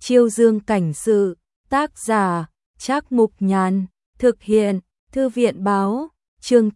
Chiêu Dương cảnh sự, tác giả, Trác Mục Nhàn, thực hiện, Thư viện báo, chương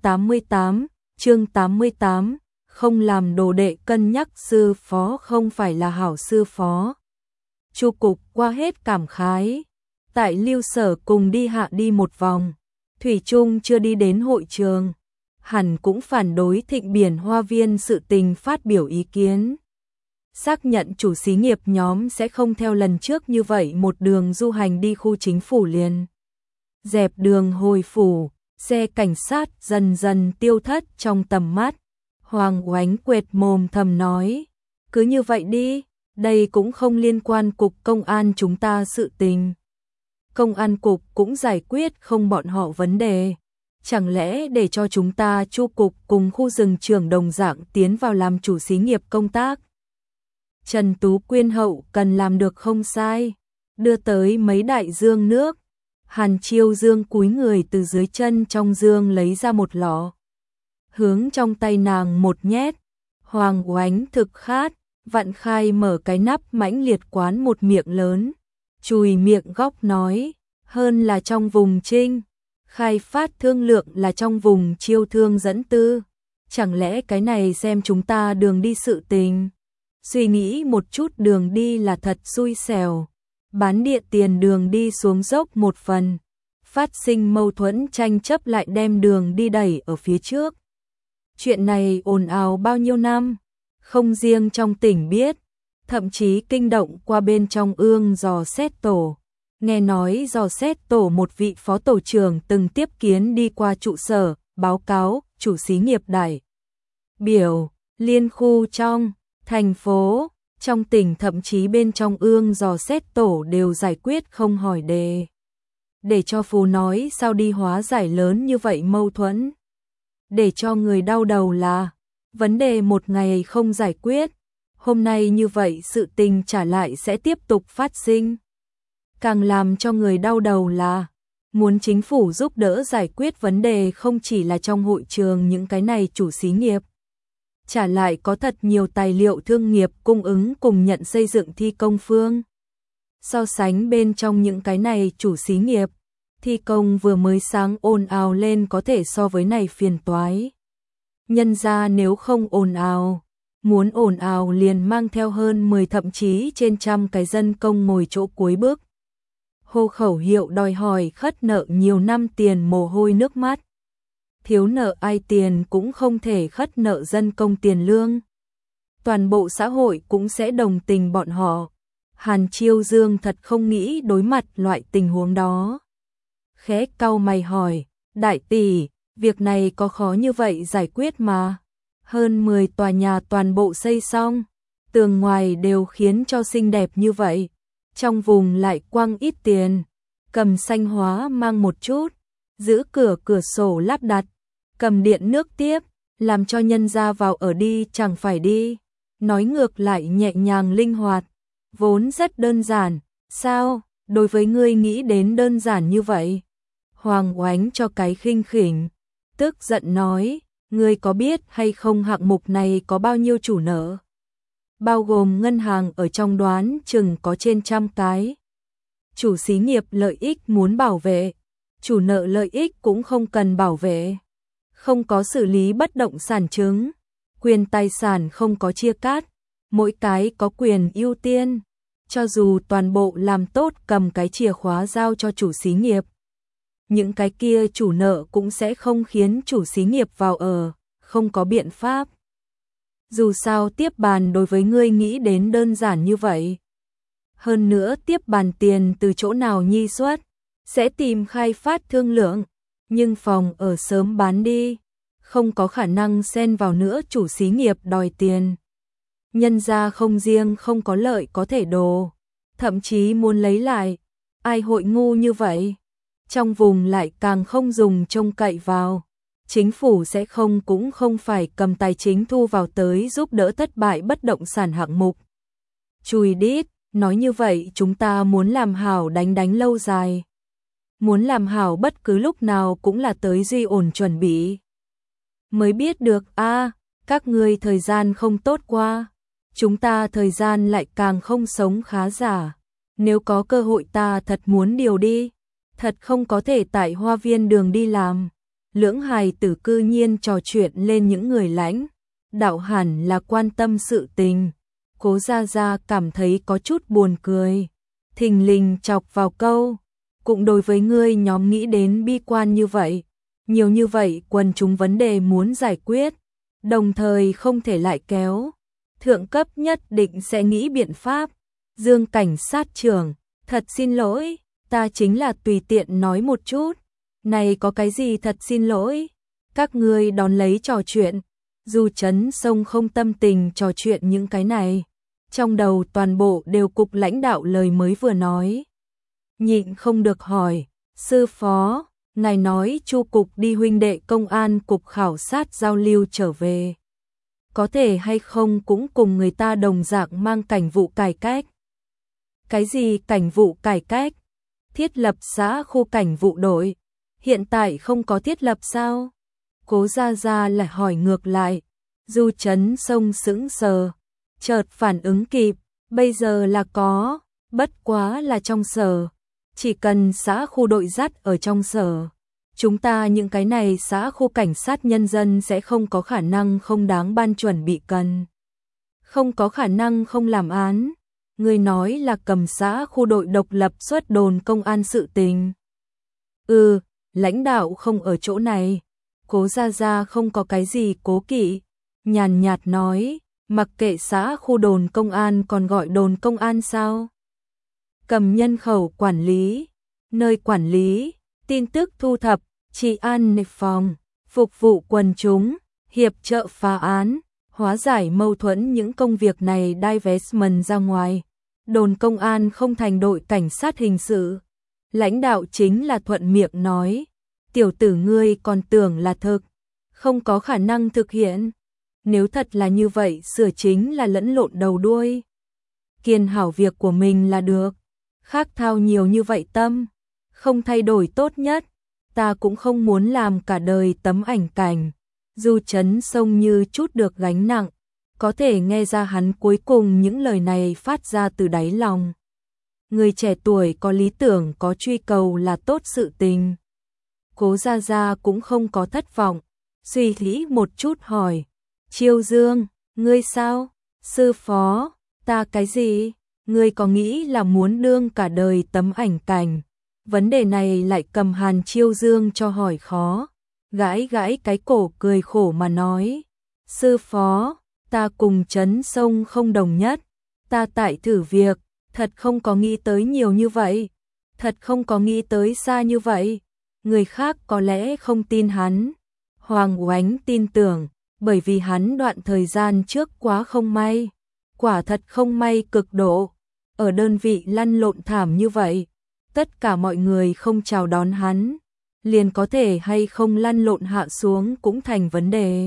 88, không làm đồ đệ cân nhắc sư phó không phải là hảo sư phó. Chu Cục qua hết cảm khái, tại Lưu Sở cùng đi hạ đi một vòng, thủy chung chưa đi đến hội trường, hẳn cũng phản đối Thịnh Biển Hoa Viên sự tình phát biểu ý kiến. Xác nhận chủ xí nghiệp nhóm sẽ không theo lần trước như vậy một đường du hành đi khu chính phủ liền. Dẹp đường hồi phủ, xe cảnh sát dần dần tiêu thất trong tầm mắt. Hoàng Oánh quệt mồm thầm nói, cứ như vậy đi, đây cũng không liên quan cục công an chúng ta sự tình. Công an cục cũng giải quyết không bọn họ vấn đề. Chẳng lẽ để cho chúng ta Chu cục cùng khu rừng trưởng đồng dạng tiến vào làm chủ xí nghiệp công tác? Trần Tú Quyên hậu cần làm được không sai, đưa tới mấy đại dương nước. Hàn Chiêu Dương cúi người từ dưới chân trong dương lấy ra một lọ, hướng trong tay nàng một nhét. Hoàng Oánh thực khát, vặn khai mở cái nắp mãnh liệt quán một miệng lớn, chùi miệng góc nói, hơn là trong vùng Trinh, khai phát thương lượng là trong vùng Chiêu Thương dẫn tư, chẳng lẽ cái này xem chúng ta đường đi sự tình. Suy nghĩ một chút đường đi là thật xui xẻo, bán địa tiền đường đi xuống dốc một phần, phát sinh mâu thuẫn tranh chấp lại đem đường đi đẩy ở phía trước. Chuyện này ồn ào bao nhiêu năm, không riêng trong tỉnh biết, thậm chí kinh động qua bên trong ương dò xét tổ. Nghe nói dò xét tổ một vị phó tổ trưởng từng tiếp kiến đi qua trụ sở, báo cáo chủ xí nghiệp đại biểu, liên khu trong thành phố, trong tỉnh thậm chí bên trong ương dò xét tổ đều giải quyết không hỏi đề. Để cho Phú nói sao đi hóa giải lớn như vậy mâu thuẫn. Để cho người đau đầu là, vấn đề một ngày không giải quyết, hôm nay như vậy sự tình trả lại sẽ tiếp tục phát sinh. Càng làm cho người đau đầu là, muốn chính phủ giúp đỡ giải quyết vấn đề không chỉ là trong hội trường những cái này chủ xí nghiệp. Trả lại có thật nhiều tài liệu thương nghiệp cung ứng cùng nhận xây dựng thi công phương. So sánh bên trong những cái này chủ xí nghiệp, thi công vừa mới sáng ồn ào lên có thể so với này phiền toái. Nhân ra nếu không ồn ào, muốn ồn ào liền mang theo hơn 10 thậm chí trên trăm cái dân công ngồi chỗ cuối bước. Hô khẩu hiệu đòi hỏi khất nợ nhiều năm tiền mồ hôi nước mắt. Thiếu nợ ai tiền cũng không thể khất nợ dân công tiền lương. Toàn bộ xã hội cũng sẽ đồng tình bọn họ. Hàn Chiêu Dương thật không nghĩ đối mặt loại tình huống đó. Khẽ cau mày hỏi, đại tỷ, việc này có khó như vậy giải quyết mà. Hơn 10 tòa nhà toàn bộ xây xong, tường ngoài đều khiến cho xinh đẹp như vậy. Trong vùng lại quăng ít tiền, cầm xanh hóa mang một chút, giữ cửa sổ lắp đặt, cầm điện nước tiếp, làm cho nhân ra vào ở đi chẳng phải đi. Nói ngược lại nhẹ nhàng linh hoạt, vốn rất đơn giản, sao, đối với ngươi nghĩ đến đơn giản như vậy? Hoàng Oánh cho cái khinh khỉnh, tức giận nói, ngươi có biết hay không hạng mục này có bao nhiêu chủ nợ? Bao gồm ngân hàng ở trong đoán chừng có trên 100 cái. Chủ xí nghiệp lợi ích muốn bảo vệ, chủ nợ lợi ích cũng không cần bảo vệ. Không có xử lý bất động sản chứng, quyền tài sản không có chia cắt, mỗi cái có quyền ưu tiên. Cho dù toàn bộ làm tốt cầm cái chìa khóa giao cho chủ xí nghiệp, những cái kia chủ nợ cũng sẽ không khiến chủ xí nghiệp vào ở, không có biện pháp. Dù sao tiếp bàn đối với ngươi nghĩ đến đơn giản như vậy. Hơn nữa tiếp bàn tiền từ chỗ nào nhi xuất, sẽ tìm khai phát thương lượng, nhưng phòng ở sớm bán đi, không có khả năng xen vào nữa chủ xí nghiệp đòi tiền. Nhân ra không riêng không có lợi có thể đồ, thậm chí muốn lấy lại, ai hội ngu như vậy. Trong vùng lại càng không dùng trông cậy vào. Chính phủ sẽ không cũng không phải cầm tài chính thu vào tới giúp đỡ thất bại bất động sản hạng mục. Chùi đít, nói như vậy chúng ta muốn làm hảo đánh lâu dài. Muốn làm hảo bất cứ lúc nào cũng là tới duy ổn chuẩn bị. Mới biết được các ngươi thời gian không tốt qua. Chúng ta thời gian lại càng không sống khá giả. Nếu có cơ hội ta thật muốn điều đi, thật không có thể tại Hoa Viên Đường đi làm. Lưỡng hài tử cư nhiên trò chuyện lên những người lãnh đạo hẳn là quan tâm sự tình. Cố Gia Gia cảm thấy có chút buồn cười, thình lình chọc vào câu, cũng đối với ngươi nhóm nghĩ đến bi quan như vậy, nhiều như vậy quần chúng vấn đề muốn giải quyết, đồng thời không thể lại kéo. Thượng cấp nhất định sẽ nghĩ biện pháp. Dương cảnh sát trưởng, thật xin lỗi, ta chính là tùy tiện nói một chút. Này có cái gì thật xin lỗi, các ngươi đón lấy trò chuyện. Dù Trấn Sông không tâm tình trò chuyện những cái này, trong đầu toàn bộ đều cục lãnh đạo lời mới vừa nói. Nhịn không được hỏi, sư phó, ngài nói Chu cục đi huynh đệ công an cục khảo sát giao lưu trở về. Có thể hay không cũng cùng người ta đồng dạng mang cảnh vụ cải cách. Cái gì cảnh vụ cải cách? Thiết lập xã khu cảnh vụ đội. Hiện tại không có thiết lập sao? Cố Gia Gia lại hỏi ngược lại. Du Trấn Sông sững sờ, chợt phản ứng kịp, bây giờ là có, bất quá là trong sở. Chỉ cần xã khu đội dắt ở trong sở, chúng ta những cái này xã khu cảnh sát nhân dân sẽ không có khả năng không đáng ban chuẩn bị cần. Không có khả năng không làm án. Người nói là cầm xã khu đội độc lập xuất đồn công an sự tình. Lãnh đạo không ở chỗ này. Cố Gia Gia không có cái gì cố kỵ, nhàn nhạt nói, mặc kệ xã khu đồn công an còn gọi đồn công an sao? Cầm nhân khẩu quản lý, nơi quản lý, tin tức thu thập, trị an phòng, phục vụ quần chúng, hiệp trợ phá án, hóa giải mâu thuẫn, những công việc này divestment ra ngoài. Đồn công an không thành đội cảnh sát hình sự. Lãnh đạo chính là thuận miệng nói, tiểu tử ngươi còn tưởng là thực, không có khả năng thực hiện. Nếu thật là như vậy sửa chính là lẫn lộn đầu đuôi. Kiên hảo việc của mình là được, khác thao nhiều như vậy tâm, không thay đổi tốt nhất. Ta cũng không muốn làm cả đời tấm ảnh cảnh. Du Trấn Sông như chút được gánh nặng, có thể nghe ra hắn cuối cùng những lời này phát ra từ đáy lòng. Người trẻ tuổi có lý tưởng có truy cầu là tốt sự tình. Cố Gia Gia cũng không có thất vọng, suy nghĩ một chút hỏi, Chiêu Dương, ngươi sao? Sư phó, ta cái gì? Ngươi có nghĩ là muốn đương cả đời tấm ảnh cảnh? Vấn đề này lại cầm Hàn Chiêu Dương cho hỏi khó, gãi gãi cái cổ cười khổ mà nói, sư phó, ta cùng Trấn Sông không đồng nhất, ta tại thử việc, thật không có nghĩ tới nhiều như vậy, thật không có nghĩ tới xa như vậy. Người khác có lẽ không tin hắn, Hoàng Oánh tin tưởng, bởi vì hắn đoạn thời gian trước quá không may, quả thật không may cực độ, ở đơn vị lăn lộn thảm như vậy, tất cả mọi người không chào đón hắn, liền có thể hay không lăn lộn hạ xuống cũng thành vấn đề.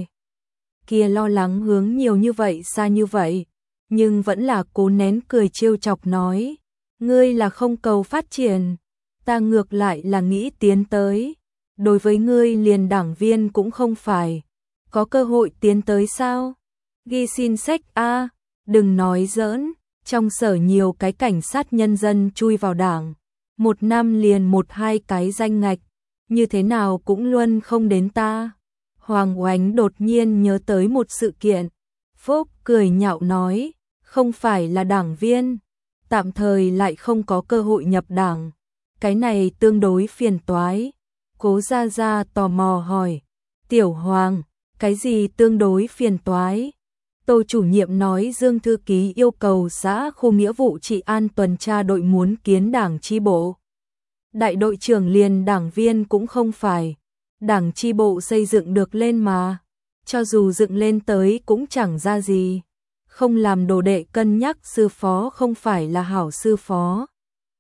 Kia lo lắng hướng nhiều như vậy xa như vậy, nhưng vẫn là cố nén cười trêu chọc nói, ngươi là không cầu phát triển, ta ngược lại là nghĩ tiến tới, đối với ngươi liền đảng viên cũng không phải, có cơ hội tiến tới sao? Ghi xin sách a, đừng nói giỡn, trong sở nhiều cái cảnh sát nhân dân chui vào đảng, một năm liền 1-2 cái danh ngạch, như thế nào cũng luôn không đến ta. Hoàng Oánh đột nhiên nhớ tới một sự kiện, Phúc cười nhạo nói, không phải là đảng viên, tạm thời lại không có cơ hội nhập đảng, cái này tương đối phiền toái. Cố Gia Gia tò mò hỏi, Tiểu Hoàng, cái gì tương đối phiền toái? Tô chủ nhiệm nói Dương thư ký yêu cầu xã khu nghĩa vụ trị an tuần tra đội muốn kiến đảng chi bộ. Đại đội trưởng liền đảng viên cũng không phải, đảng chi bộ xây dựng được lên mà, cho dù dựng lên tới cũng chẳng ra gì, không làm đồ đệ cân nhắc sư phó không phải là hảo sư phó.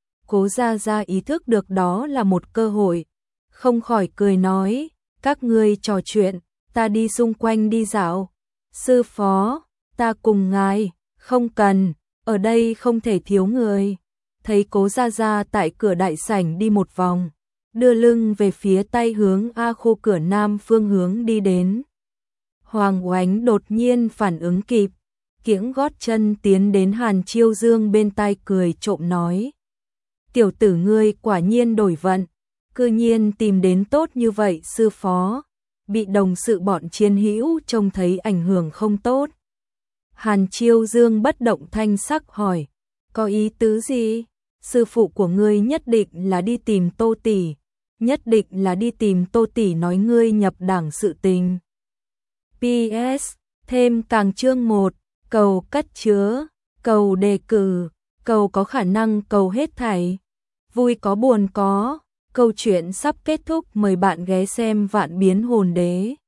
Cố Gia Gia ý thức được đó là một cơ hội, không khỏi cười nói, các ngươi trò chuyện, ta đi xung quanh đi dạo. Sư phó, ta cùng ngài, không cần, ở đây không thể thiếu người. Thấy Cố Gia Gia tại cửa đại sảnh đi một vòng, đưa lưng về phía tây hướng A khu cửa nam phương hướng đi đến. Hoàng Oánh đột nhiên phản ứng kịp, kiễng gót chân tiến đến Hàn Chiêu Dương bên tai cười trộm nói, tiểu tử ngươi quả nhiên đổi vận, cư nhiên tìm đến tốt như vậy sư phó, bị đồng sự bọn chiến hữu trông thấy ảnh hưởng không tốt. Hàn Chiêu Dương bất động thanh sắc hỏi, có ý tứ gì? Sư phụ của ngươi nhất định là đi tìm Tô tỷ, nhất định là đi tìm Tô tỷ nói ngươi nhập đảng sự tình. PS, thêm càng chương 1, cầu cất chứa, cầu đề cử, cầu có khả năng cầu hết thảy. Vui có buồn có, câu chuyện sắp kết thúc, mời bạn ghé xem Vạn Biến Hồn Đế.